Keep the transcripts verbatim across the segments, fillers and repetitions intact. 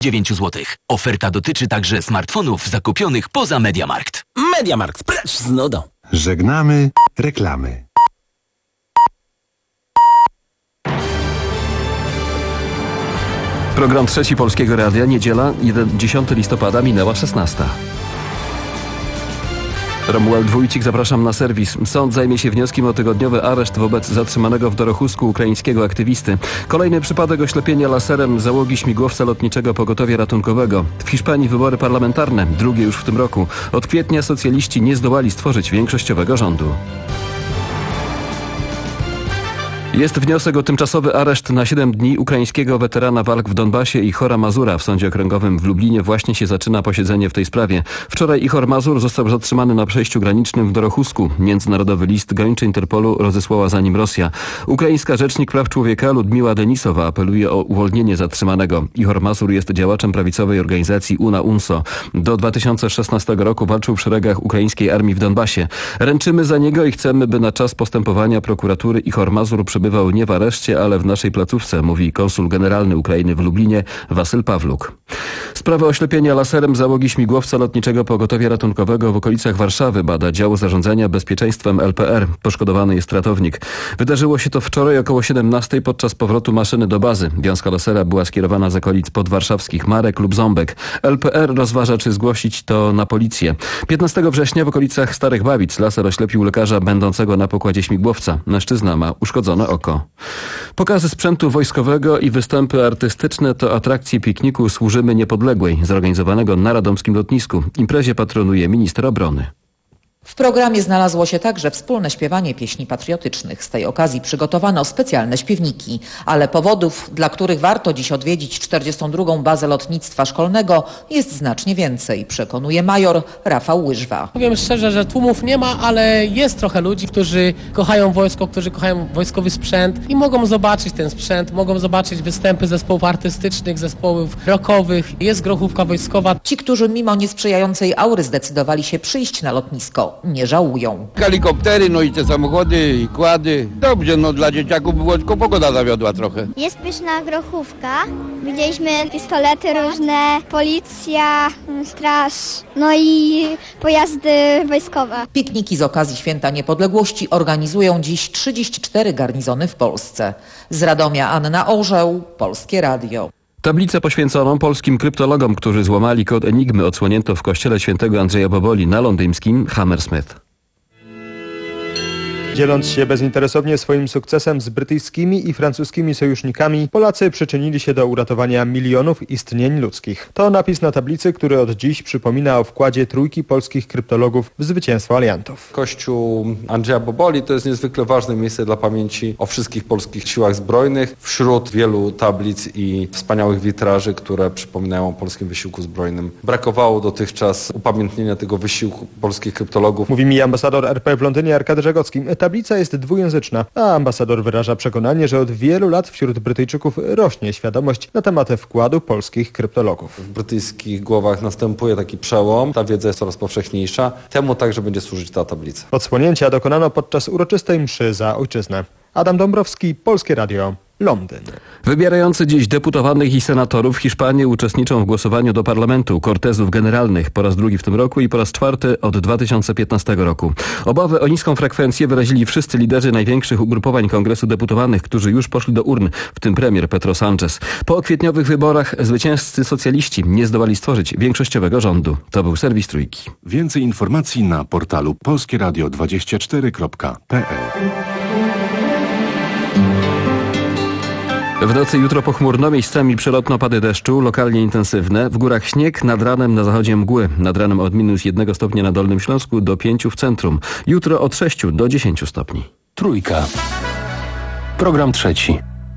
dziewięć złotych. Oferta dotyczy także smartfonów zakupionych poza MediaMarkt. MediaMarkt, precz z nudą. Żegnamy reklamy. Program Trzeci Polskiego Radia, niedziela, dziesiątego listopada, minęła szesnasta. Romuald Wójcik, zapraszam na serwis. Sąd zajmie się wnioskiem o tygodniowy areszt wobec zatrzymanego w Dorochusku ukraińskiego aktywisty. Kolejny przypadek oślepienia laserem załogi śmigłowca lotniczego pogotowia ratunkowego. W Hiszpanii wybory parlamentarne, drugie już w tym roku. Od kwietnia socjaliści nie zdołali stworzyć większościowego rządu. Jest wniosek o tymczasowy areszt na siedem dni ukraińskiego weterana walk w Donbasie Ichora Mazura. W Sądzie Okręgowym w Lublinie właśnie się zaczyna posiedzenie w tej sprawie. Wczoraj Ichor Mazur został zatrzymany na przejściu granicznym w Dorochusku. Międzynarodowy list gończy Interpolu rozesłała za nim Rosja. Ukraińska rzecznik praw człowieka Ludmiła Denisowa apeluje o uwolnienie zatrzymanego. Ichor Mazur jest działaczem prawicowej organizacji UNA UNSO. Do dwa tysiące szesnastego roku walczył w szeregach ukraińskiej armii w Donbasie. Ręczymy za niego i chcemy, by na czas postępowania prokuratury Ichor Mazur przebywał nie w areszcie, ale w naszej placówce, mówi konsul generalny Ukrainy w Lublinie Wasyl Pawluk. Sprawę oślepienia laserem załogi śmigłowca lotniczego pogotowia ratunkowego w okolicach Warszawy bada dział zarządzania bezpieczeństwem L P R. Poszkodowany jest ratownik. Wydarzyło się to wczoraj około siedemnastej podczas powrotu maszyny do bazy. Wiązka lasera była skierowana z okolic podwarszawskich Marek lub Ząbek. L P R rozważa, czy zgłosić to na policję. piętnastego września w okolicach Starych Babic laser oślepił lekarza będącego na pokładzie śmigłowca. Mężczyzna ma uszkodzone oko. Pokazy sprzętu wojskowego i występy artystyczne to atrakcje pikniku Służymy Niepodległej, zorganizowanego na radomskim lotnisku. Imprezie patronuje minister obrony. W programie znalazło się także wspólne śpiewanie pieśni patriotycznych. Z tej okazji przygotowano specjalne śpiewniki, ale powodów, dla których warto dziś odwiedzić czterdziestą drugą bazę lotnictwa szkolnego, jest znacznie więcej, przekonuje major Rafał Łyżwa. Powiem szczerze, że tłumów nie ma, ale jest trochę ludzi, którzy kochają wojsko, którzy kochają wojskowy sprzęt i mogą zobaczyć ten sprzęt, mogą zobaczyć występy zespołów artystycznych, zespołów rockowych. Jest grochówka wojskowa. Ci, którzy mimo niesprzyjającej aury zdecydowali się przyjść na lotnisko, nie żałują. Helikoptery, no i te samochody, i kłady. Dobrze, no dla dzieciaków było, tylko pogoda zawiodła trochę. Jest pyszna grochówka. Widzieliśmy pistolety różne, policja, straż, no i pojazdy wojskowe. Pikniki z okazji Święta Niepodległości organizują dziś trzydzieści cztery garnizony w Polsce. Z Radomia Anna Orzeł, Polskie Radio. Tablicę poświęconą polskim kryptologom, którzy złamali kod Enigmy, odsłonięto w kościele świętego Andrzeja Boboli na londyńskim Hammersmith. Dzieląc się bezinteresownie swoim sukcesem z brytyjskimi i francuskimi sojusznikami, Polacy przyczynili się do uratowania milionów istnień ludzkich. To napis na tablicy, który od dziś przypomina o wkładzie trójki polskich kryptologów w zwycięstwo aliantów. Kościół Andrzeja Boboli to jest niezwykle ważne miejsce dla pamięci o wszystkich polskich siłach zbrojnych. Wśród wielu tablic i wspaniałych witraży, które przypominają o polskim wysiłku zbrojnym. Brakowało dotychczas upamiętnienia tego wysiłku polskich kryptologów. Mówi mi ambasador R P w Londynie Arkady Żegocki. Tablica jest dwujęzyczna, a ambasador wyraża przekonanie, że od wielu lat wśród Brytyjczyków rośnie świadomość na temat wkładu polskich kryptologów. W brytyjskich głowach następuje taki przełom, ta wiedza jest coraz powszechniejsza. Temu także będzie służyć ta tablica. Odsłonięcia dokonano podczas uroczystej mszy za ojczyznę. Adam Dąbrowski, Polskie Radio, Londyn. Wybierający dziś deputowanych i senatorów w Hiszpanii uczestniczą w głosowaniu do parlamentu Cortezów Generalnych po raz drugi w tym roku i po raz czwarty od dwa tysiące piętnastego roku. Obawy o niską frekwencję wyrazili wszyscy liderzy największych ugrupowań Kongresu Deputowanych, którzy już poszli do urn, w tym premier Pedro Sánchez. Po kwietniowych wyborach zwycięzcy socjaliści nie zdołali stworzyć większościowego rządu. To był serwis Trójki. Więcej informacji na portalu polskieradio dwadzieścia cztery kropka p l. W nocy jutro pochmurno, miejscami przelotne opady deszczu, lokalnie intensywne. W górach śnieg, nad ranem na zachodzie mgły. Nad ranem od minus jednego stopnia na Dolnym Śląsku do pięciu w centrum. Jutro od sześciu do dziesięciu stopni. Trójka. Program trzeci.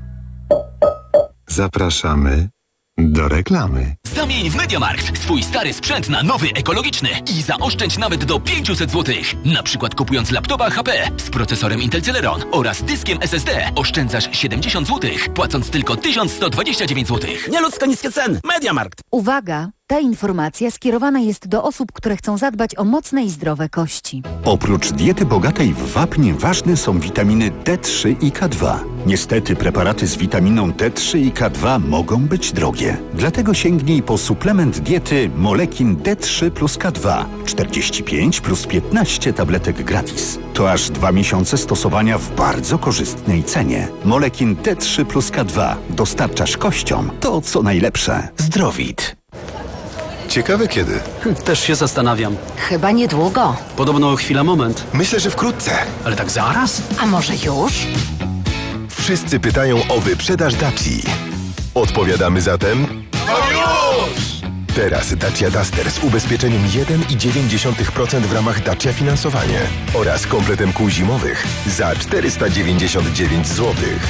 Zapraszamy do reklamy. Zamień w MediaMarkt swój stary sprzęt na nowy, ekologiczny i zaoszczędź nawet do pięćset złotych. Na przykład kupując laptopa H P z procesorem Intel Celeron oraz dyskiem S S D oszczędzasz siedemdziesiąt złotych, płacąc tylko tysiąc sto dwadzieścia dziewięć złotych. Nieludzko niskie ceny. MediaMarkt. Uwaga! Ta informacja skierowana jest do osób, które chcą zadbać o mocne i zdrowe kości. Oprócz diety bogatej w wapń ważne są witaminy D trzy i K dwa. Niestety preparaty z witaminą D trzy i K dwa mogą być drogie. Dlatego sięgnij po suplement diety Molekin D trzy plus K dwa. czterdzieści pięć plus piętnaście tabletek gratis. To aż dwa miesiące stosowania w bardzo korzystnej cenie. Molekin D trzy plus K dwa. Dostarczasz kościom to, co najlepsze. Zdrowit. Ciekawe kiedy. Też się zastanawiam. Chyba niedługo. Podobno chwila moment. Myślę, że wkrótce. Ale tak zaraz? A może już? Wszyscy pytają o wyprzedaż Daci. Odpowiadamy zatem... No już! Teraz Dacia Duster z ubezpieczeniem jeden i dziewięć dziesiątych procent w ramach Dacia Finansowanie oraz kompletem kół zimowych za czterysta dziewięćdziesiąt dziewięć złotych.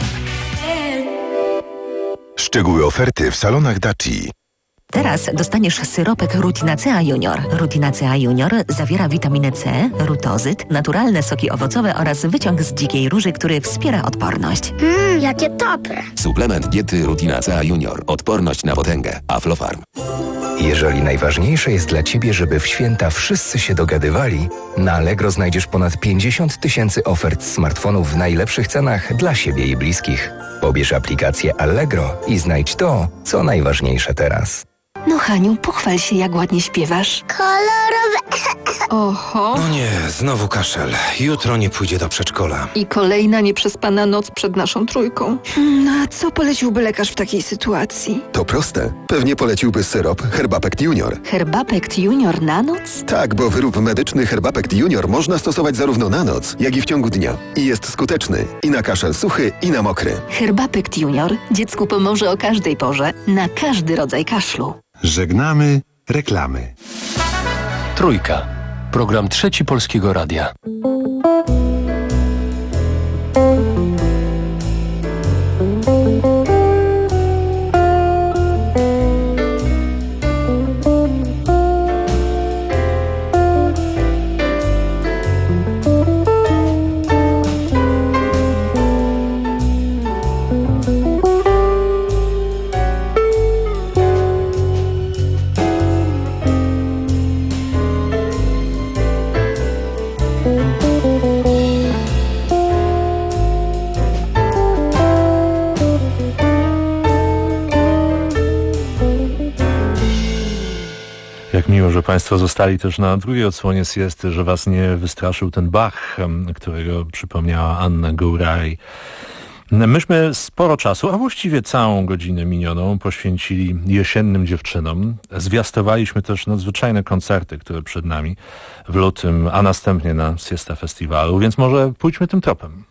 Szczegóły oferty w salonach Daci. Teraz dostaniesz syropek Rutinacea Junior. Rutinacea Junior zawiera witaminę C, rutozyt, naturalne soki owocowe oraz wyciąg z dzikiej róży, który wspiera odporność. Mmm, jakie dobre. Suplement diety Rutinacea Junior. Odporność na potęgę. Aflofarm. Jeżeli najważniejsze jest dla Ciebie, żeby w święta wszyscy się dogadywali, na Allegro znajdziesz ponad pięćdziesiąt tysięcy ofert smartfonów w najlepszych cenach dla siebie i bliskich. Pobierz aplikację Allegro i znajdź to, co najważniejsze teraz. No Haniu, pochwal się, jak ładnie śpiewasz. Kolorowe. Oho. No nie, znowu kaszel. Jutro nie pójdzie do przedszkola. I kolejna nieprzespana noc przed naszą trójką. No a co poleciłby lekarz w takiej sytuacji? To proste. Pewnie poleciłby syrop Herbapekt Junior. Herbapekt Junior na noc? Tak, bo wyrób medyczny Herbapekt Junior można stosować zarówno na noc, jak i w ciągu dnia. I jest skuteczny i na kaszel suchy, i na mokry. Herbapekt Junior dziecku pomoże o każdej porze, na każdy rodzaj kaszlu. Żegnamy reklamy. Trójka. Program Trzeci Polskiego Radia. Jak miło, że Państwo zostali też na drugiej odsłonie siesty, że Was nie wystraszył ten Bach, którego przypomniała Anna Gouraj. Myśmy sporo czasu, a właściwie całą godzinę minioną poświęcili jesiennym dziewczynom. Zwiastowaliśmy też nadzwyczajne koncerty, które przed nami w lutym, a następnie na Siesta Festiwalu, więc może pójdźmy tym tropem.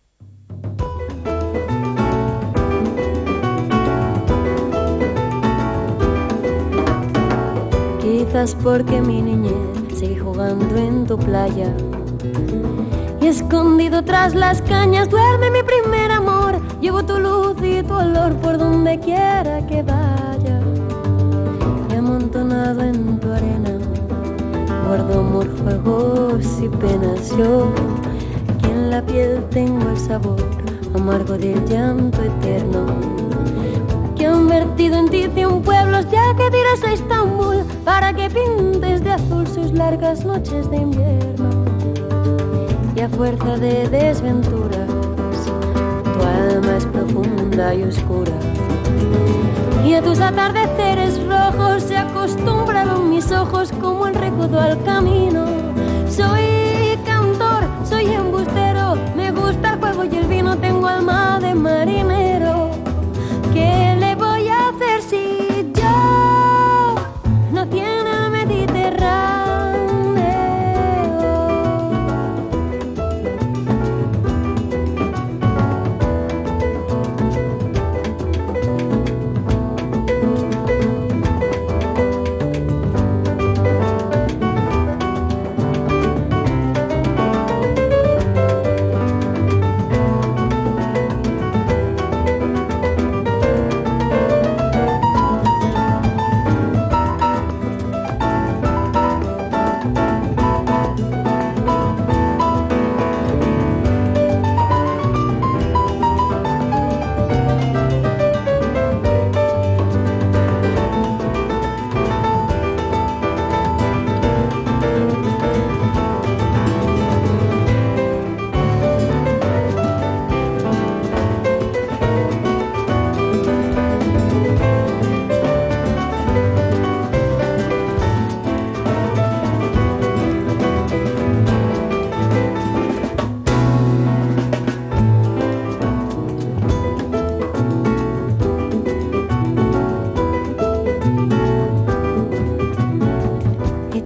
Quizás porque mi niñez sigue jugando en tu playa y escondido tras las cañas duerme mi primer amor. Llevo tu luz y tu olor por donde quiera que vaya y amontonado en tu arena guardo amor, juegos y penas. Yo que en la piel tengo el sabor amargo del llanto eterno que han vertido en ti cien pueblos ya que tiras a Estambul para que pintes de azul sus largas noches de invierno y a fuerza de desventuras tu alma es profunda y oscura y a tus atardeceres rojos se acostumbraron mis ojos como el recodo al camino. Soy cantor, soy embustero, me gusta el juego y el vino, tengo alma de marinero. ¿Qué le voy a hacer si yo nací en el Mediterráneo?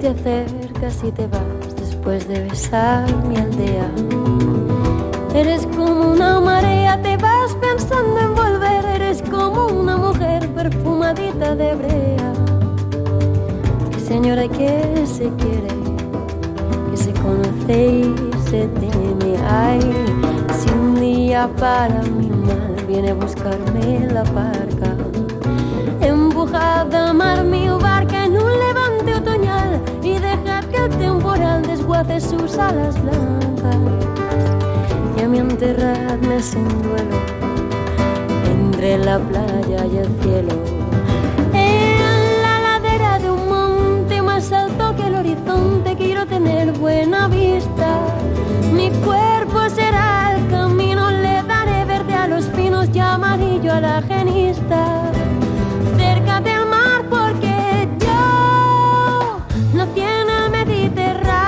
te acercas y te vas después de besar mi aldea. Eres como una marea, te vas pensando en volver. Eres como una mujer perfumadita de brea. Que señora que se quiere, que se conoce y se teme. Ay, si un día para mi mal viene a buscarme la barca, empujad a mar mi barca en un levante otoñal y dejad que el temporal desguace sus alas blancas. Y a mí enterradme sin duelo entre la playa y el cielo, en la ladera de un monte más alto que el horizonte. Quiero tener buena vista, mi cuerpo será el camino, le daré verde a los pinos y amarillo a la genista. Cerca del mar porque yo nací en el Mediterráneo.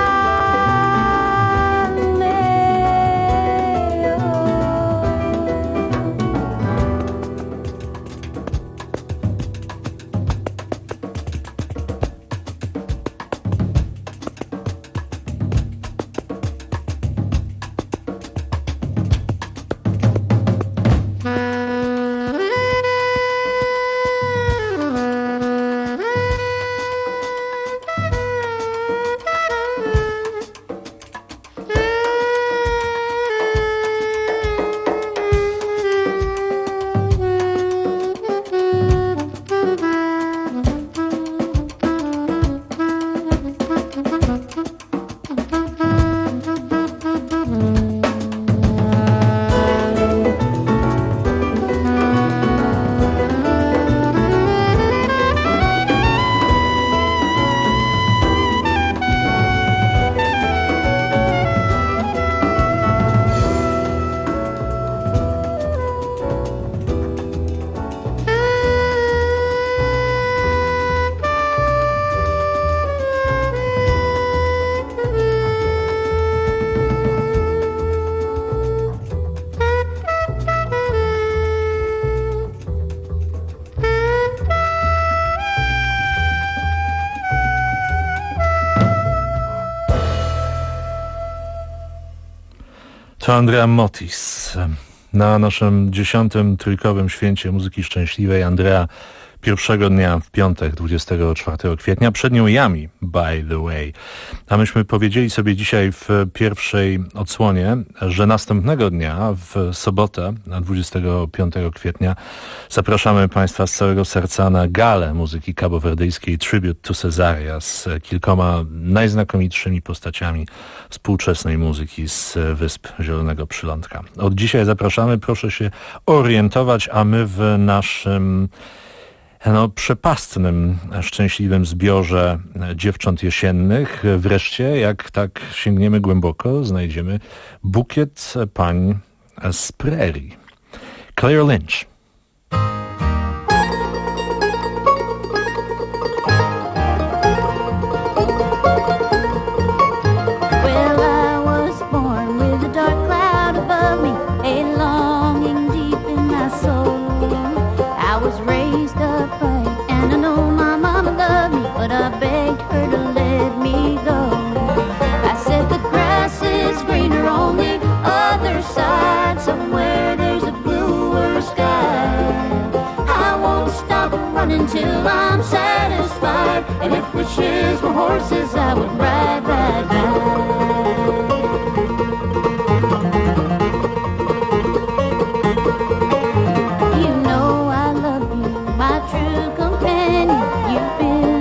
To Andrea Motis. Na naszym dziesiątym trójkowym święcie muzyki szczęśliwej Andrea pierwszego dnia w piątek, dwudziestego czwartego kwietnia, przed nią Yami, By the Way. A myśmy powiedzieli sobie dzisiaj w pierwszej odsłonie, że następnego dnia, w sobotę, dwudziestego piątego kwietnia, zapraszamy Państwa z całego serca na galę muzyki kabowerdyjskiej Tribute to Cesaria z kilkoma najznakomitszymi postaciami współczesnej muzyki z Wysp Zielonego Przylądka. Od dzisiaj zapraszamy, proszę się orientować, a my w naszym no, przepastnym, szczęśliwym zbiorze dziewcząt jesiennych wreszcie, jak tak sięgniemy głęboko, znajdziemy bukiet pań z prerii. Claire Lynch. But I begged her to let me go. I said the grass is greener on the other side. Somewhere there's a bluer sky. I won't stop running till I'm satisfied. And if wishes were horses, I would ride, ride, ride. You know I love you, my true companion. You've been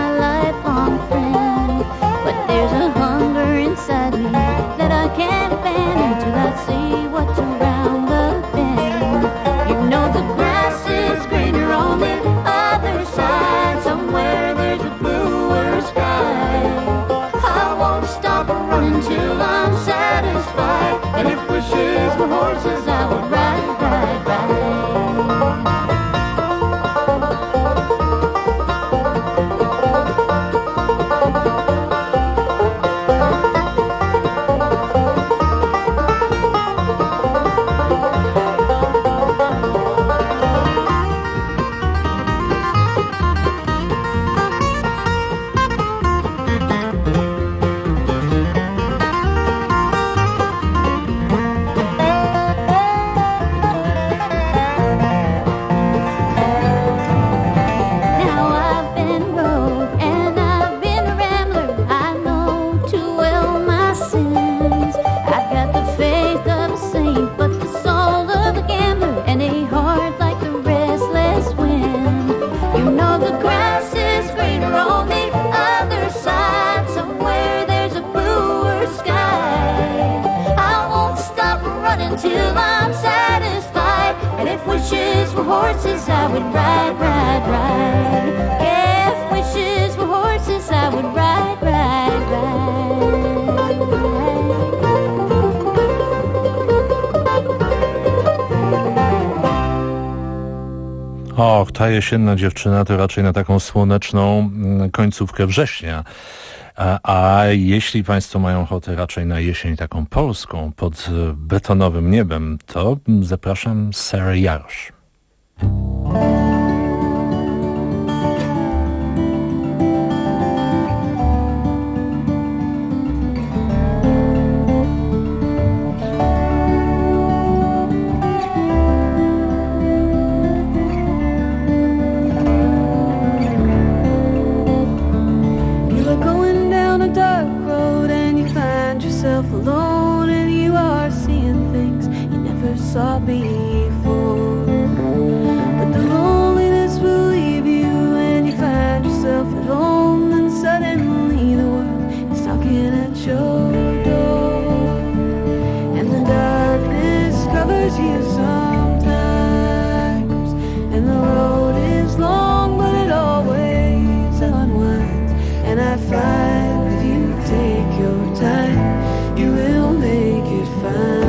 inside me that I can't abandon till I see what's around the bend. You know the grass is greener on the other side. Somewhere there's a bluer sky. I won't stop horses, I would ride, ride, ride. If wishes were horses, I would ride, ride, ride, ride. Och, ta jesienna dziewczyna to raczej na taką słoneczną końcówkę września. A, a jeśli Państwo mają ochotę raczej na jesień taką polską, pod betonowym niebem, to zapraszam Sarah Jarosz. Alone and you are seeing things you never saw before. But the loneliness will leave you and you find yourself at home. Then suddenly the world is knocking at your door, and the darkness covers you sometimes, and the road is long but it always unwinds. And I find if you take your time, you will make it fine.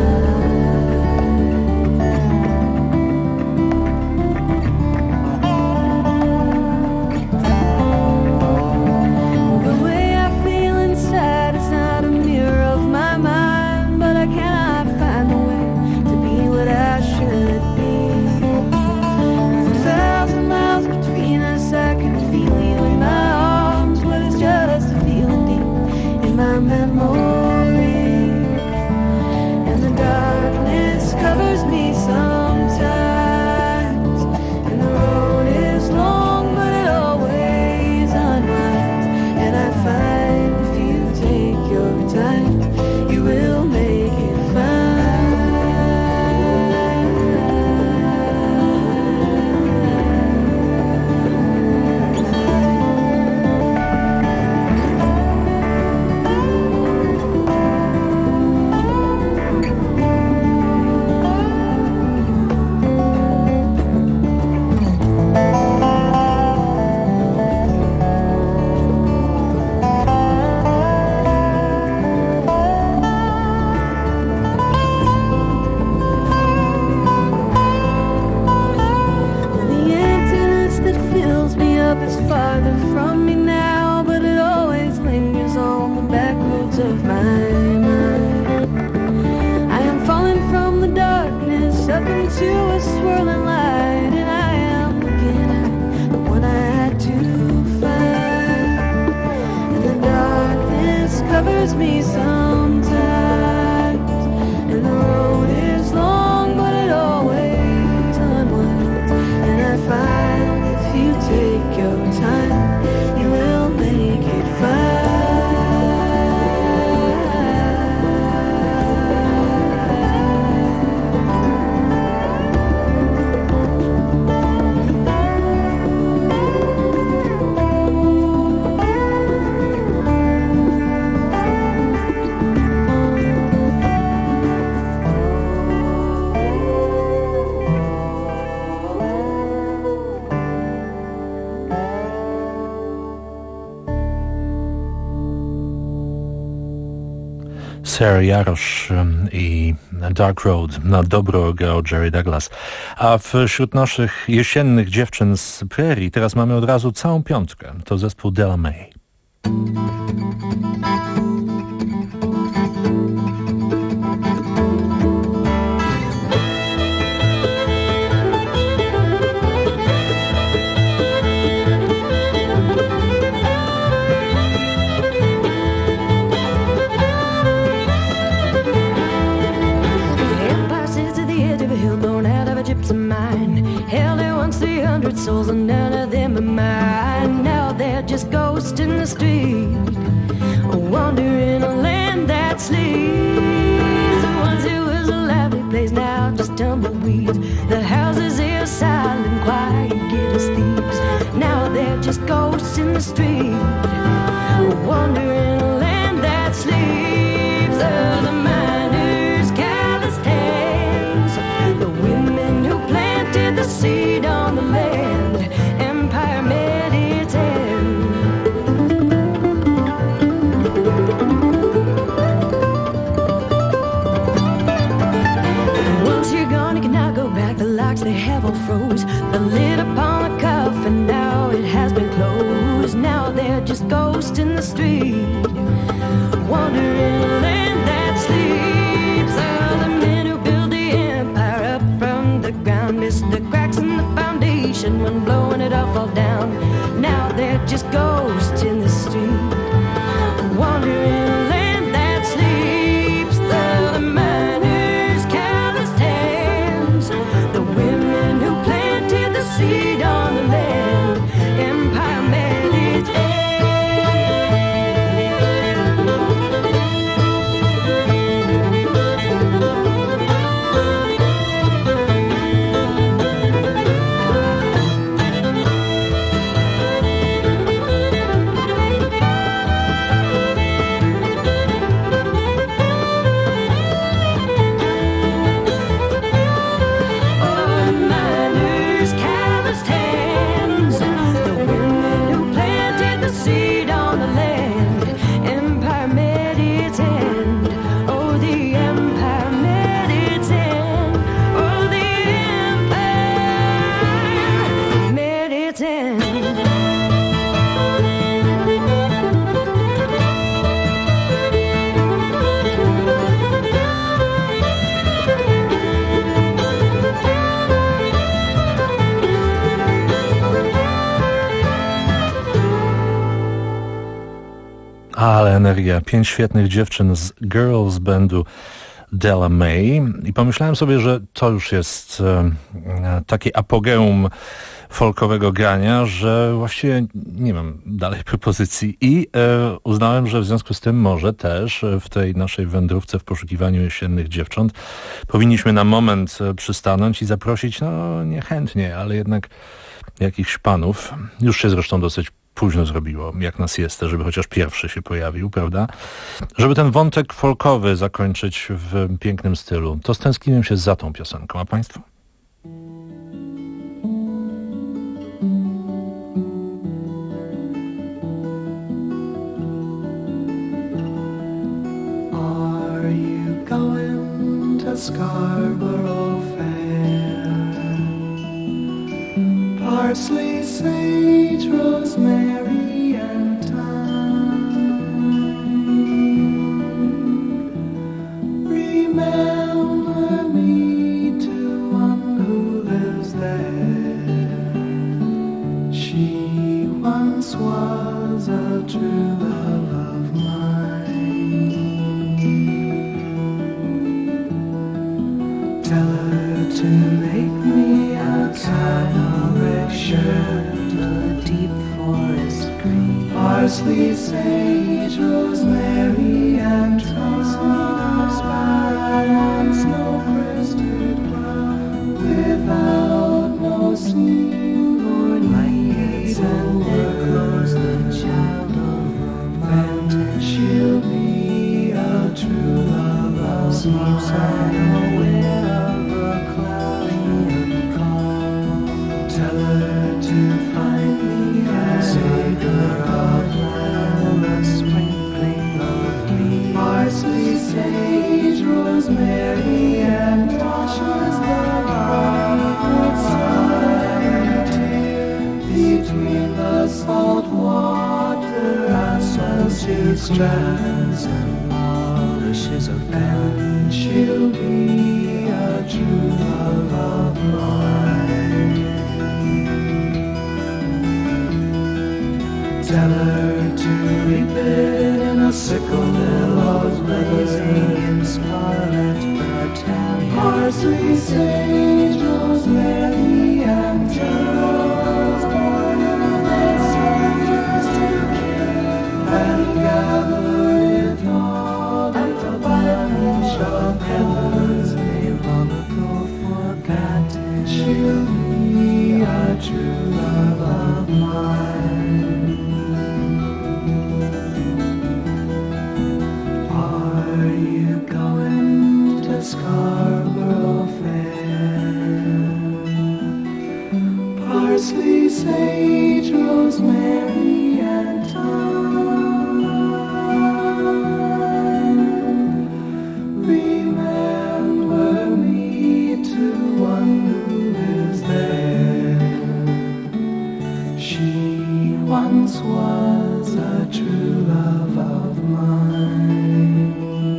The way I feel inside is not a mirror of my mind, but I cannot find a way to be what I should be. With a thousand miles between us, I can feel you in my arms, but it's just a feeling deep in my memory. Darkness covers me sometimes, and the road is long but it always unwinds. And I find if you take your time, you will make it it's farther from me now, but it always lingers on the back roads of my mind. I am falling from the darkness up into a swirling light, and I am looking at the one I had to find. And the darkness covers me sometimes, and the road is long, but it always unwinds. And I find if you take your time, you will make it fine. Sarah Jarosz i Dark Road na dobro grał Jerry Douglas. A wśród naszych jesiennych dziewczyn z Prairie teraz mamy od razu całą piątkę. To zespół Della May. Souls and none of them are mine. Now they're just ghosts in the street, wandering a land that sleeps. Once it was a lively place, now just tumbleweeds. The houses here silent, quiet, get as thieves. Now they're just ghosts in the street, wandering a land that sleeps. Oh, the miners' callous hands, the women who planted the seed on just ghosts in the street, wandering land that sleeps. Are the men who build the empire up from the ground, miss the cracks in the foundation when blowing it all fall down. Now they're just ghosts in the street, wandering land that sleeps. The miners' calloused hands, the women who planted the seed on the land. Empire met its Ale energia. Pięć świetnych dziewczyn z girls bandu Della May. I pomyślałem sobie, że to już jest e, takie apogeum folkowego grania, że właściwie nie mam dalej propozycji i e, uznałem, że w związku z tym może też w tej naszej wędrówce w poszukiwaniu jesiennych dziewcząt powinniśmy na moment przystanąć i zaprosić, no niechętnie, ale jednak jakichś panów. Już się zresztą dosyć późno zrobiło, jak nas jest, żeby chociaż pierwszy się pojawił, prawda? Żeby ten wątek folkowy zakończyć w pięknym stylu, to stęskniłem się za tą piosenką. A państwo? Are you going to Scarborough Fair? Parsley, sage, rosemary, and thyme. Remember me to one who lives there. She once was a true love of mine. Tell her to make me a canary shirt, a deep forest green, parsley, sage, rosemary, and thyme. Snow-crested brown, without no seam or leaves, and there goes the child of romance. She'll be a true love of mine. Aware of a cloudy and calm. Tell her to find me as a girl of land, a sprinkling of leaves, parsley, sage, rosemary, and washes the bright sun between the salt water and salty strands and polishes of pen. She'll be a true love of mine. Tell her to reap it in a sickle, billows blazing in scarlet battalion, parsley, sage, rosemary, and geraniums born in the soldiers together, and gathered it all at the bunch of heavens they long ago forgotten. She'll be a true love of mine. Scarborough Fair, once was a true love of mine.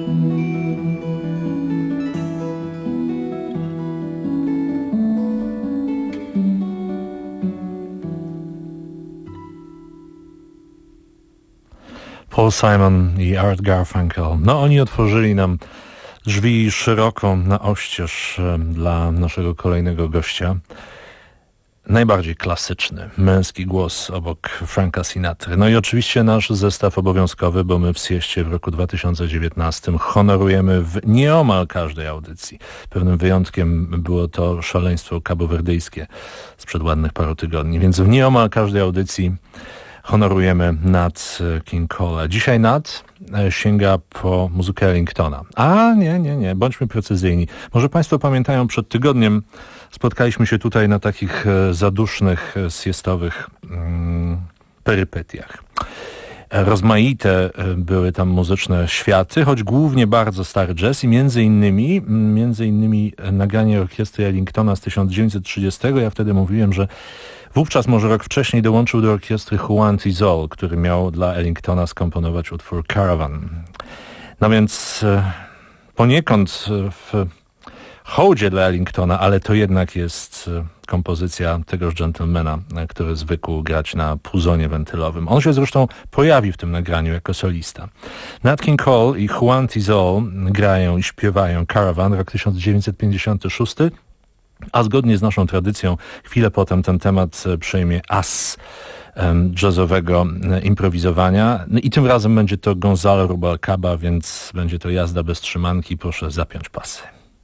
Paul Simon i Art Garfunkel. No oni otworzyli nam drzwi szeroko na oścież dla naszego kolejnego gościa. Najbardziej klasyczny, męski głos obok Franka Sinatry. No i oczywiście nasz zestaw obowiązkowy, bo my w Sieście w roku dwa tysiące dziewiętnastym honorujemy w nieomal każdej audycji. Pewnym wyjątkiem było to szaleństwo kabowerdyjskie sprzed ładnych paru tygodni. Więc w nieomal każdej audycji honorujemy Nat King Cole. Dzisiaj Nat sięga po muzykę Ellingtona. A nie, nie, nie, bądźmy precyzyjni. Może Państwo pamiętają, przed tygodniem spotkaliśmy się tutaj na takich zadusznych, siestowych mm, perypetiach. Rozmaite były tam muzyczne światy, choć głównie bardzo stary jazz i między innymi, między innymi nagranie orkiestry Ellingtona z tysiąc dziewięćset trzydziestego. Ja wtedy mówiłem, że wówczas, może rok wcześniej, dołączył do orkiestry Juan Tizol, który miał dla Ellingtona skomponować utwór Caravan. No więc poniekąd w hołdzie dla Ellingtona, ale to jednak jest kompozycja tegoż dżentelmena, który zwykł grać na puzonie wentylowym. On się zresztą pojawi w tym nagraniu jako solista. Nat King Cole i Juan Tizol grają i śpiewają Caravan, rok tysiąc dziewięćset pięćdziesiąty szósty. A zgodnie z naszą tradycją, chwilę potem ten temat przejmie as um, jazzowego um, improwizowania. No i tym razem będzie to Gonzalo Rubalcaba, więc będzie to jazda bez trzymanki. Proszę zapiąć pasy.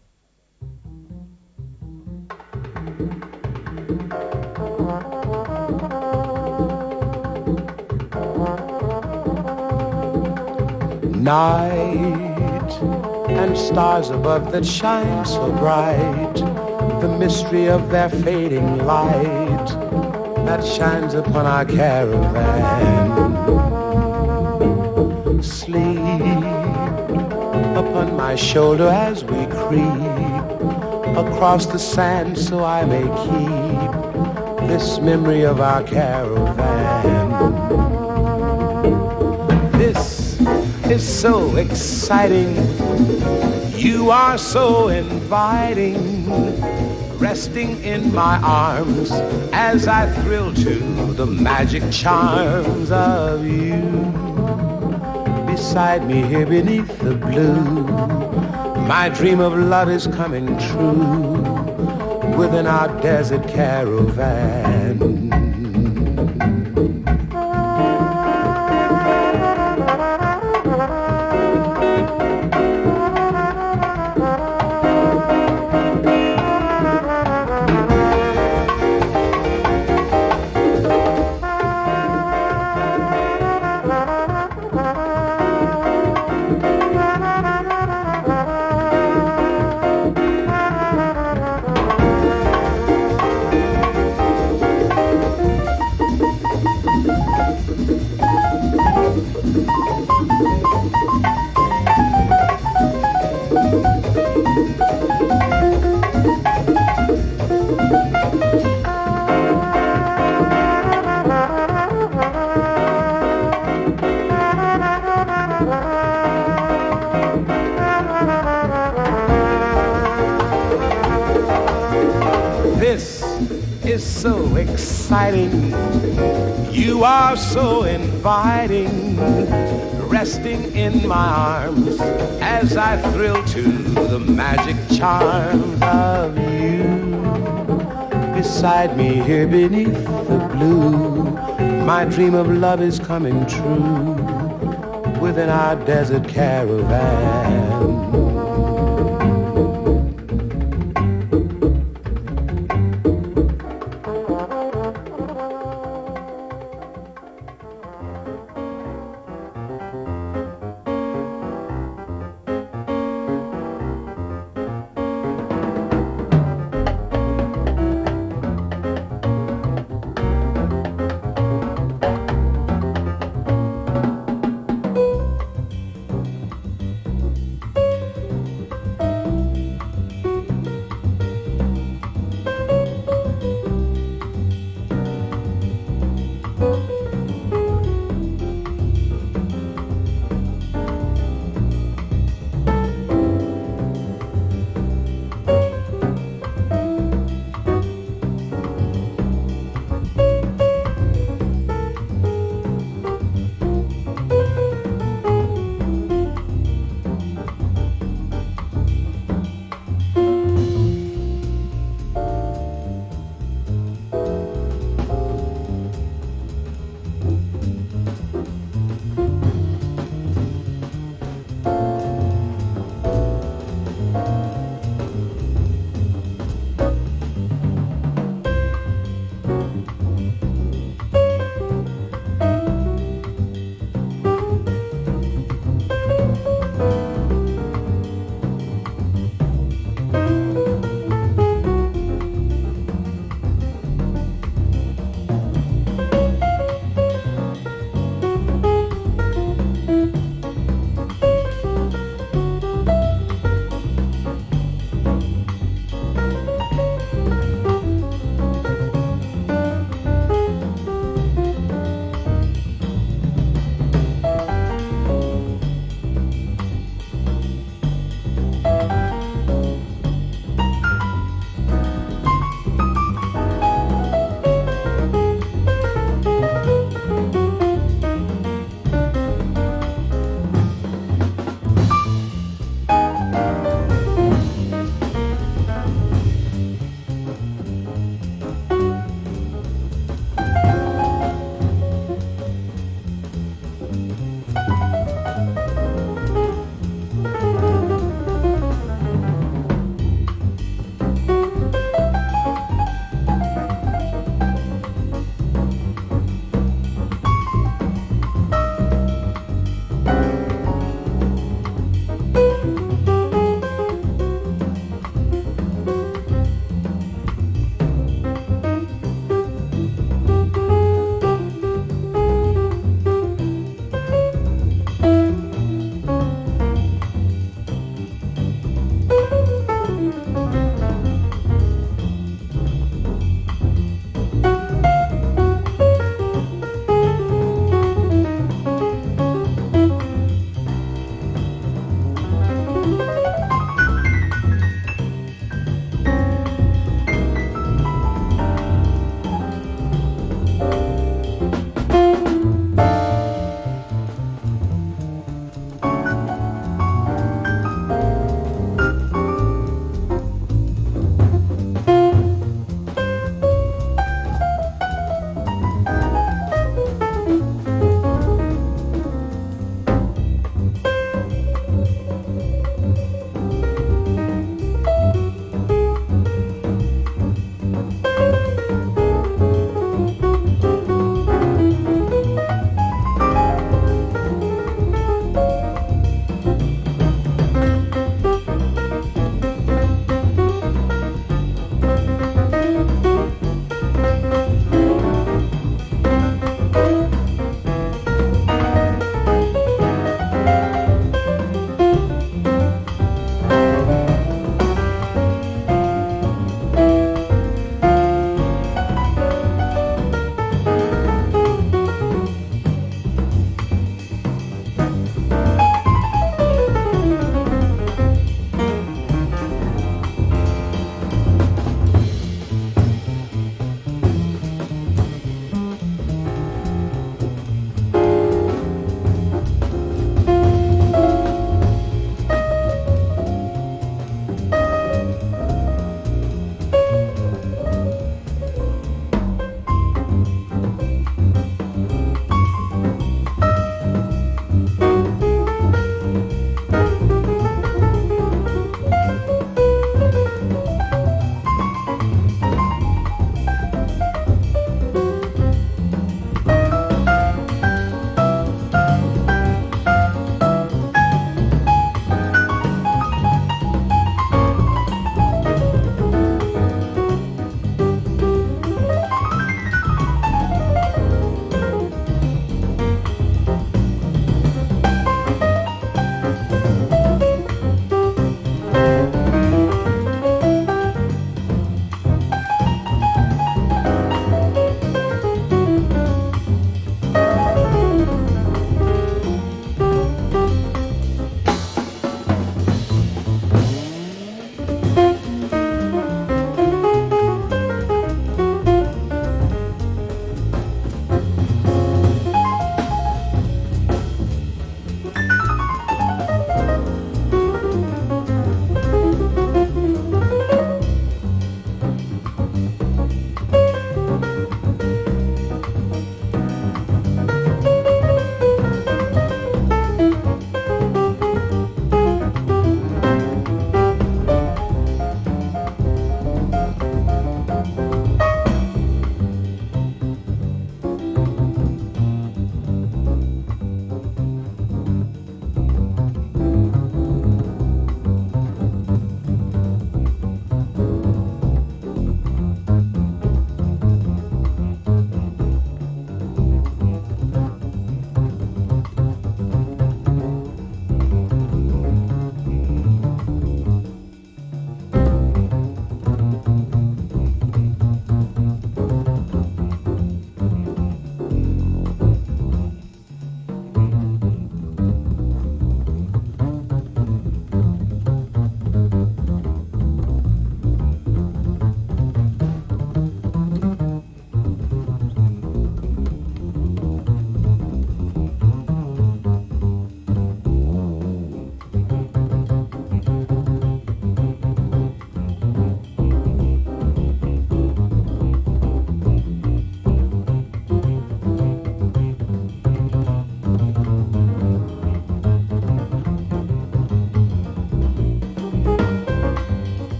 Night and stars above that shine so bright, the mystery of their fading light that shines upon our caravan. Sleep upon my shoulder as we creep across the sand, so I may keep this memory of our caravan. This is so exciting, you are so inviting, resting in my arms as I thrill to the magic charms of you. Beside me here beneath the blue, my dream of love is coming true within our desert caravan. You are so inviting, resting in my arms as I thrill to the magic charms of you. Beside me here beneath the blue, my dream of love is coming true within our desert caravan.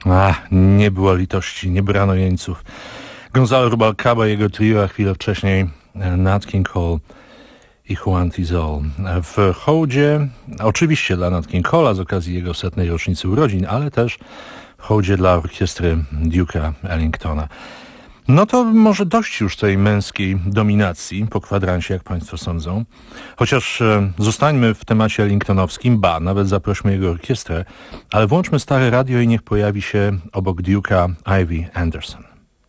Ach, nie było litości, nie brano jeńców. Gonzalo Rubalcaba i jego trio, a chwilę wcześniej Nat King Cole i Juan Tizol. W hołdzie, oczywiście dla Nat King Cole'a z okazji jego setnej rocznicy urodzin, ale też w hołdzie dla orkiestry Duke'a Ellingtona. No to może dość już tej męskiej dominacji po kwadransie, jak państwo sądzą. Chociaż e, zostańmy w temacie ellingtonowskim, ba, nawet zaprośmy jego orkiestrę, ale włączmy stare radio i niech pojawi się obok Duke'a Ivy Anderson.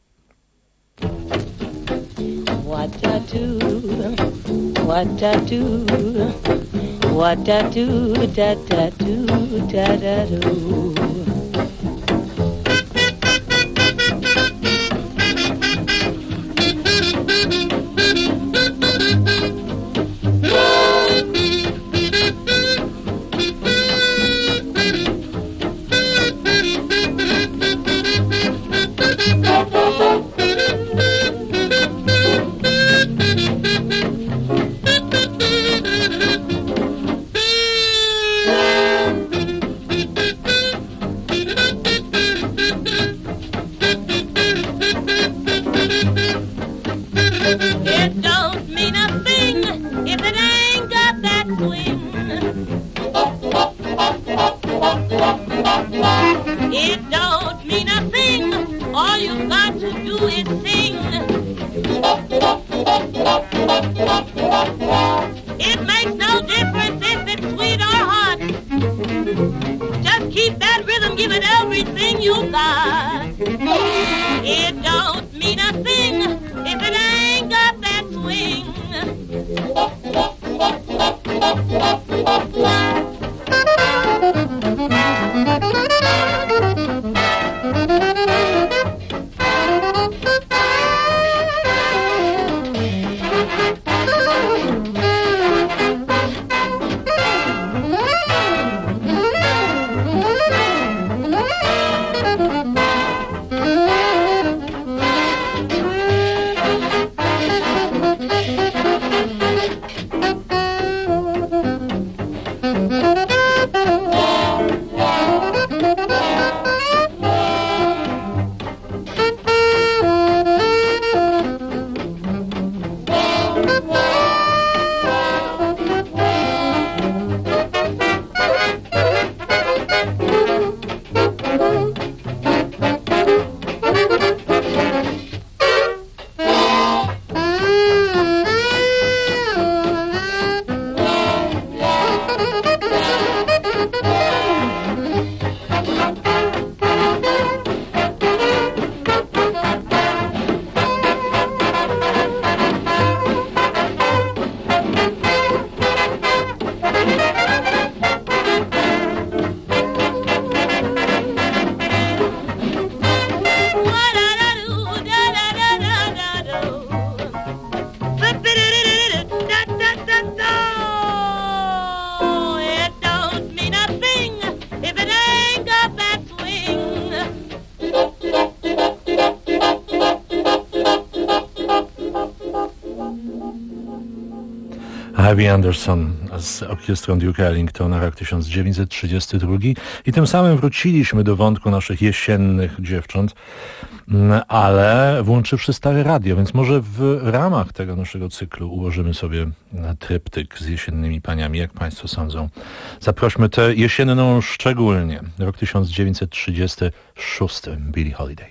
What I do, what I do, what I do, da da do, da da do. Ivy Anderson z orkiestrą Duke'a Ellingtona, rok tysiąc dziewięćset trzydziesty drugi i tym samym wróciliśmy do wątku naszych jesiennych dziewcząt, ale włączywszy stare radio, więc może w ramach tego naszego cyklu ułożymy sobie tryptyk z jesiennymi paniami, jak państwo sądzą. Zaprośmy tę jesienną szczególnie, rok tysiąc dziewięćset trzydziesty szósty, Billie Holiday.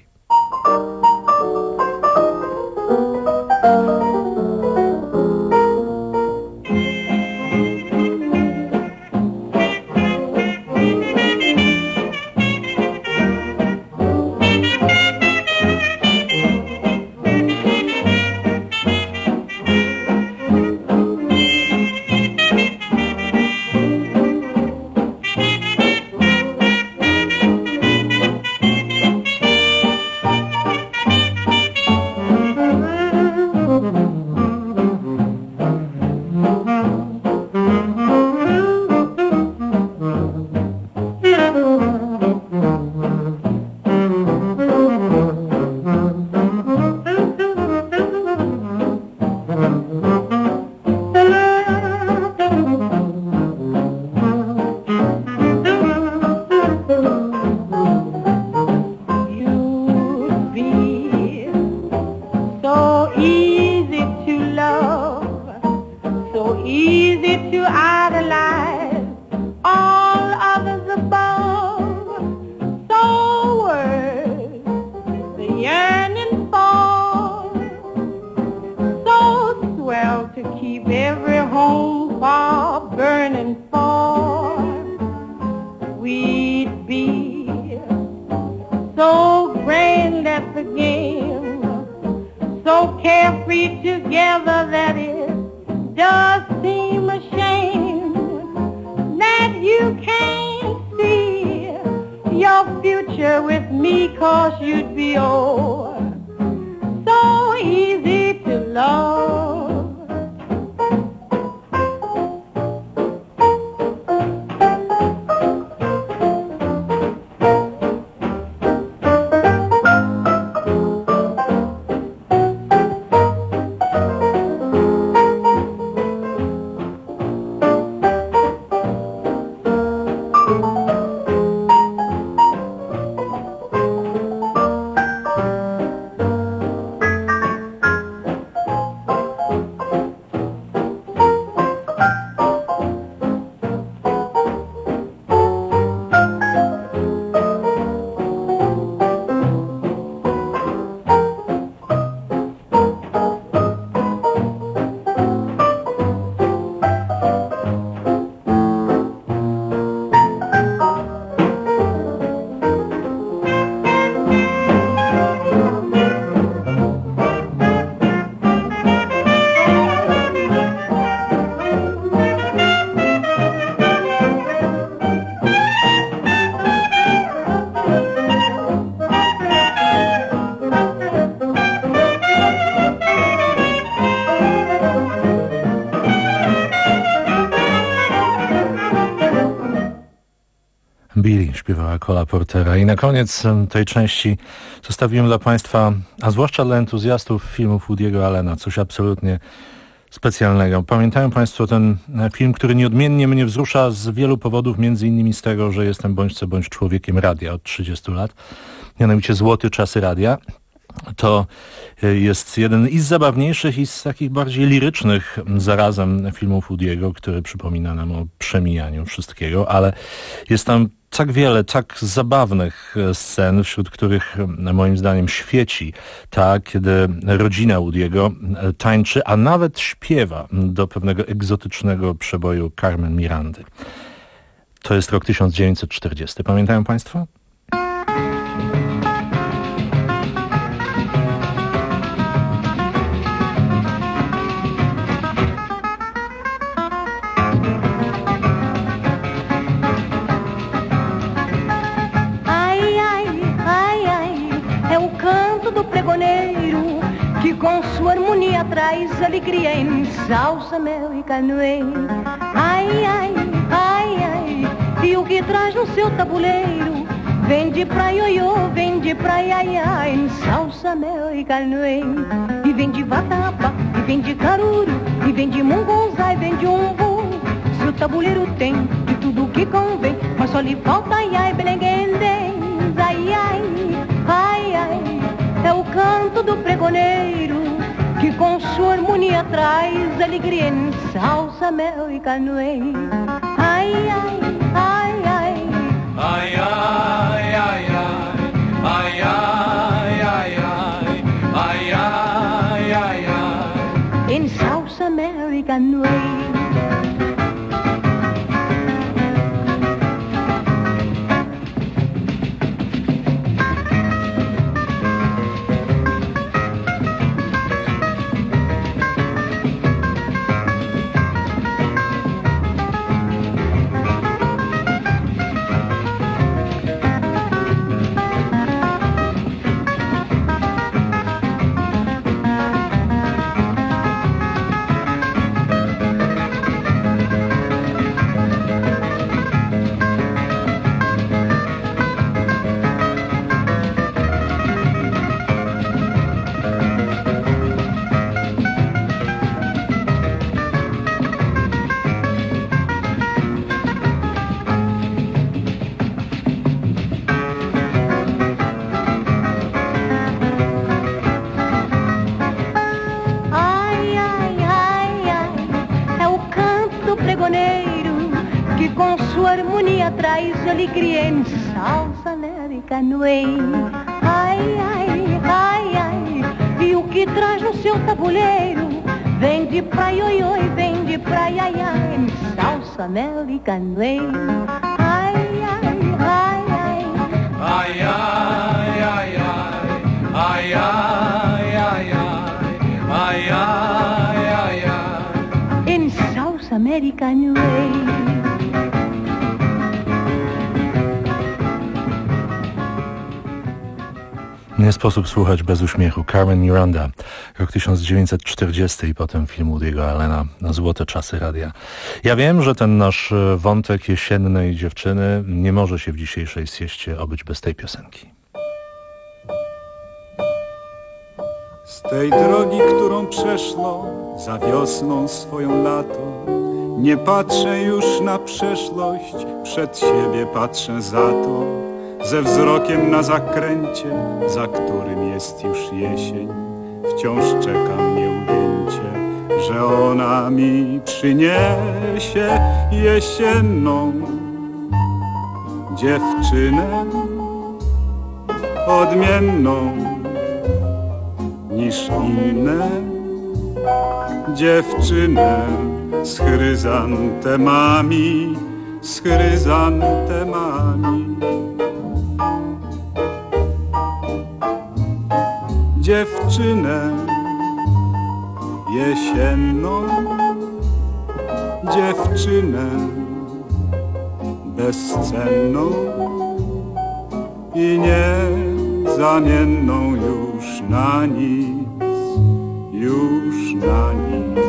carefree together, that it does seem a shame that you can't see your future with me, 'cause you'd be oh so easy to love. Billy śpiewała Cola Portera. I na koniec tej części zostawiłem dla Państwa, a zwłaszcza dla entuzjastów filmów Woody'ego Allena, coś absolutnie specjalnego. Pamiętają Państwo ten film, który nieodmiennie mnie wzrusza z wielu powodów, między innymi z tego, że jestem bądź co bądź człowiekiem radia od trzydziestu lat, mianowicie Złote czasy radia. To jest jeden i z zabawniejszych, i z takich bardziej lirycznych zarazem filmów Woody'ego, który przypomina nam o przemijaniu wszystkiego, ale jest tam tak wiele, tak zabawnych scen, wśród których moim zdaniem świeci ta, kiedy rodzina Woody'ego tańczy, a nawet śpiewa do pewnego egzotycznego przeboju Carmen Mirandy. To jest rok tysiąc dziewięćset czterdziesty. Pamiętają Państwo? Que com sua harmonia traz alegria, ensalça mel e canoeiro. Ai, ai, ai, ai, e o que traz no seu tabuleiro? Vem de praia, ioiô, vem de praia, ia, ensalça mel e canoeiro. E vem de vatapa, e vem de caruru, e vem de mungonzá, e vem de umbu. Seu tabuleiro tem de tudo que convém, mas só lhe falta, ai, ai, belenguendem. Ai, ai, ai, ai, é o canto do pregoneiro que com sua harmonia traz alegria, ensalça mel e canoeiro. Ai, ai, ai, ai, ai, ai, ai, ai, ai, ai, ai, ai, ai, ai, ai, ensalça mel e canoeiro. Traz alegria, ensalça mel e canoeiro. Ai, ai, ai, ai, e o que traz no seu tabuleiro? Vem de praia, oi, oi, vem de praia, ai, ai, ensalça mel e canoeiro. Ai, ai, ai, ai, ai, ai, ai, ai, ai, ai, ai, ai, Nie sposób słuchać bez uśmiechu. Carmen Miranda, rok tysiąc dziewięćset czterdziesty i potem film Woody'ego Allena na złote czasy radia. Ja wiem, że ten nasz wątek jesiennej dziewczyny nie może się w dzisiejszej sieście obyć bez tej piosenki. Z tej drogi, którą przeszło za wiosną swoją lato, nie patrzę już na przeszłość, przed siebie patrzę za to, ze wzrokiem na zakręcie, za którym jest już jesień. Wciąż czeka mnie ujęcie, że ona mi przyniesie jesienną dziewczynę odmienną niż inne, dziewczynę z chryzantemami, z chryzantemami. Dziewczynę jesienną, dziewczynę bezcenną i niezamienną już na nic, już na nic.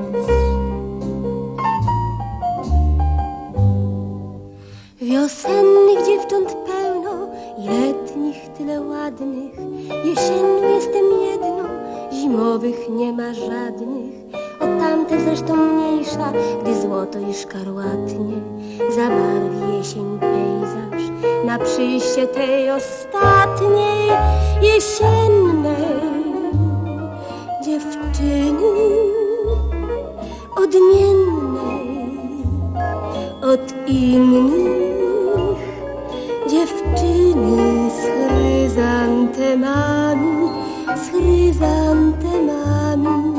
Wiosennych dziewcząt pełno i letnich tyle ładnych. Jesienną jestem jedną, zimowych nie ma żadnych. O tamte zresztą mniejsza, gdy złoto i szkarłatnie zabarwi jesień pejzaż na przyjście tej ostatniej jesiennej dziewczyny odmiennej od innych, dziewczyny z chryzantemami, z chryzantemami.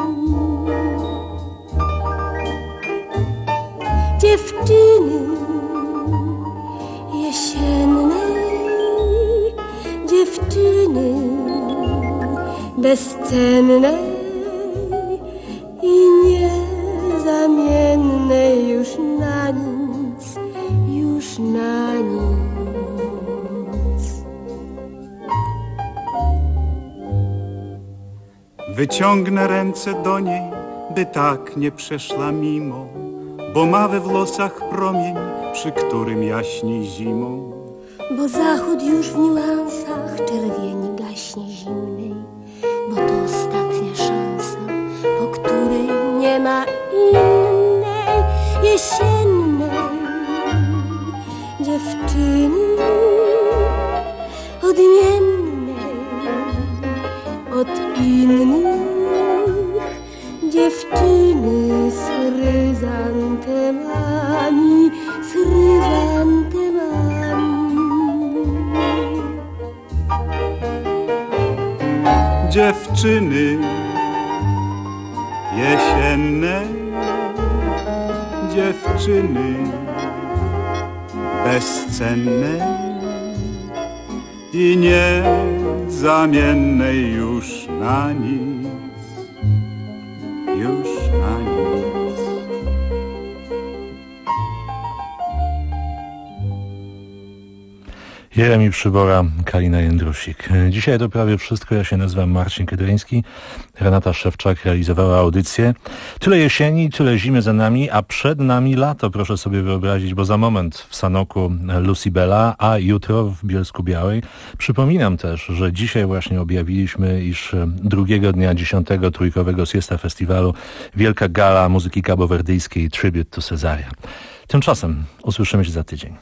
Dziewczyny jesiennej, dziewczyny bezcennej i niezamiennej już na nic, już na nic. Wyciągnę ręce do niej, by tak nie przeszła mimo, bo ma we włosach promień, przy którym jaśni zimą. Bo zachód już w niuansach czerwieni gaśnie zimnej, bo to ostatnia szansa, po której nie ma innej jesiennej dziewczyny odmiennej od innych, dziewczyny z chryzantemami, z chryzantemami. Dziewczyny jesienne, dziewczyny bezcenne i niezamienne już na nic, już na nic. Jeremi Przybora, Kalina Jędrusik. Dzisiaj to prawie wszystko. Ja się nazywam Marcin Kydryński. Renata Szewczak realizowała audycję. Tyle jesieni, tyle zimy za nami, a przed nami lato, proszę sobie wyobrazić, bo za moment w Sanoku Lucy Bella, a jutro w Bielsku-Białej. Przypominam też, że dzisiaj właśnie objawiliśmy, iż drugiego dnia dziesiątego trójkowego Siesta Festiwalu wielka gala muzyki kabowerdyjskiej Tribute to Cesaria. Tymczasem usłyszymy się za tydzień.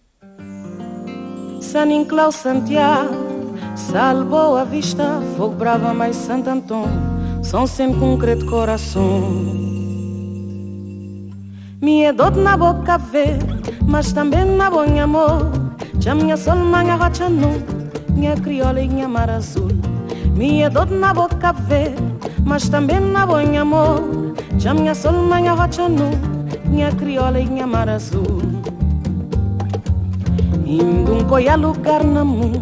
San Inclau, Santiago, Sal, Boa Vista, Fogo Brava, mais Santo Antão, são sem concreto coração. Minha dor na boca vê, mas também na bom amor. Já minha sol, minha rocha nu, minha crioula e minha mar azul. Minha dor na boca vê, mas também na bom amor. Já minha sol, minha rocha nu, minha crioula e minha mar azul. Indo um coi a lugar na mundo,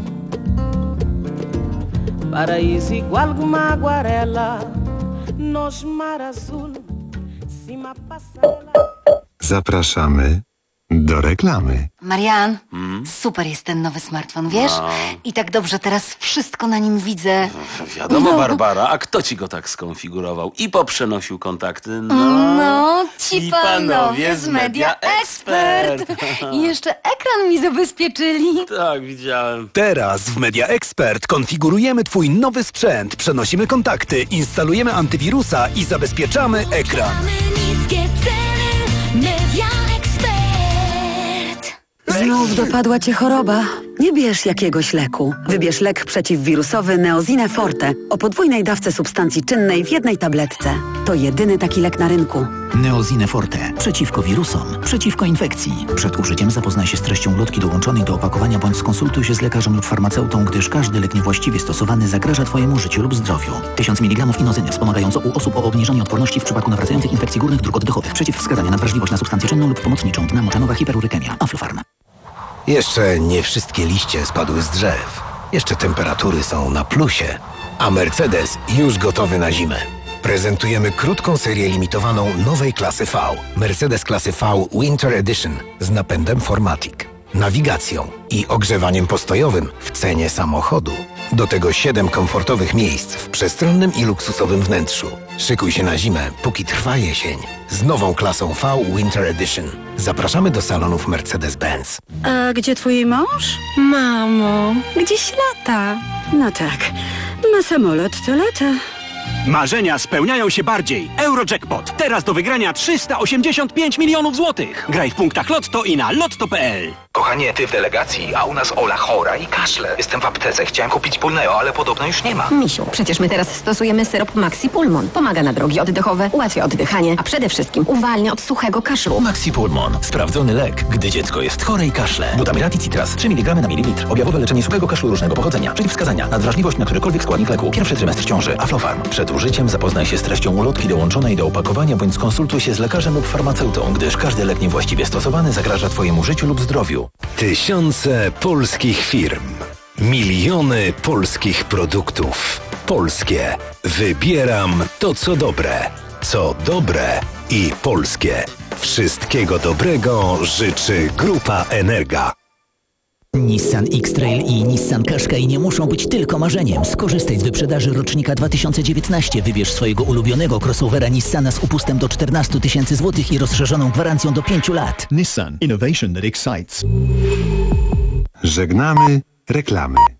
paraíso igual uma aguarela, nos mar azul, cima passarela. Zapraszamy do reklamy. Marian, super jest ten nowy smartfon, wiesz? No. I tak dobrze teraz wszystko na nim widzę. Wiadomo, No. Barbara, a kto ci go tak skonfigurował i poprzenosił kontakty? No, No, ci ci panowie panowie z z Media Media Expert. I jeszcze ekran mi zabezpieczyli. Tak, widziałem. Teraz w Media Expert konfigurujemy Twój nowy sprzęt, przenosimy kontakty, instalujemy antywirusa i zabezpieczamy ekran. Niskie ceny, Media Expert. Znów dopadła cię choroba? Nie bierz jakiegoś leku. Wybierz lek przeciwwirusowy Neozine Forte o podwójnej dawce substancji czynnej w jednej tabletce. To jedyny taki lek na rynku. Neozine Forte. Przeciwko wirusom, przeciwko infekcji. Przed użyciem zapoznaj się z treścią ulotki dołączonej do opakowania bądź skonsultuj się z lekarzem lub farmaceutą, gdyż każdy lek niewłaściwie stosowany zagraża Twojemu życiu lub zdrowiu. tysiąc miligramów inozyny wspomagająco u osób o obniżonej odporności w przypadku nawracających infekcji górnych dróg oddechowych. Przeciwwskazania na wrażliwość na substancję czynną lub pomocniczą. Dna moczanowa hiperurykemia. Aflofarm. Jeszcze nie wszystkie liście spadły z drzew. Jeszcze temperatury są na plusie. A Mercedes już gotowy na zimę. Prezentujemy krótką serię limitowaną nowej klasy V. Mercedes klasy V Winter Edition z napędem four matic, nawigacją i ogrzewaniem postojowym w cenie samochodu. Do tego siedem komfortowych miejsc w przestronnym i luksusowym wnętrzu. Szykuj się na zimę, póki trwa jesień. Z nową klasą V Winter Edition. Zapraszamy do salonów Mercedes-Benz. A gdzie twój mąż? Mamo, gdzieś lata. No tak, na samolot to lata. Marzenia spełniają się bardziej. Eurojackpot. Teraz do wygrania trzysta osiemdziesiąt pięć milionów złotych. Graj w punktach Lotto i na lotto kropka p l. Kochanie, ty w delegacji, a u nas Ola chora i kaszle. Jestem w aptece, chciałem kupić Pulneo, ale podobno już nie ma. Misiu, przecież my teraz stosujemy syrop Maxi Pulmon. Pomaga na drogi oddechowe, ułatwia oddychanie, a przede wszystkim uwalnia od suchego kaszlu. Maxi Pulmon. Sprawdzony lek, gdy dziecko jest chore i kaszle. Butamirati Citras. trzy miligramy na mililitr. Objawowe leczenie suchego kaszlu różnego pochodzenia. Przeciwwskazania. Nadwrażliwość na którykolwiek składnik leku. Pierwszy trymestr ciąży. Aflofarm. Przed użyciem zapoznaj się z treścią ulotki dołączonej do opakowania bądź skonsultuj się z lekarzem lub farmaceutą, gdyż każdy lek niewłaściwie stosowany zagraża Twojemu życiu lub zdrowiu. Tysiące polskich firm. Miliony polskich produktów. Polskie. Wybieram to, co dobre. Co dobre i polskie. Wszystkiego dobrego życzy Grupa Energa. Nissan X-Trail i Nissan Qashqai nie muszą być tylko marzeniem. Skorzystaj z wyprzedaży rocznika dwa tysiące dziewiętnaście. Wybierz swojego ulubionego crossovera Nissana z upustem do czternaście tysięcy złotych i rozszerzoną gwarancją do pięciu lat. Nissan. Innovation that excites. Żegnamy reklamy.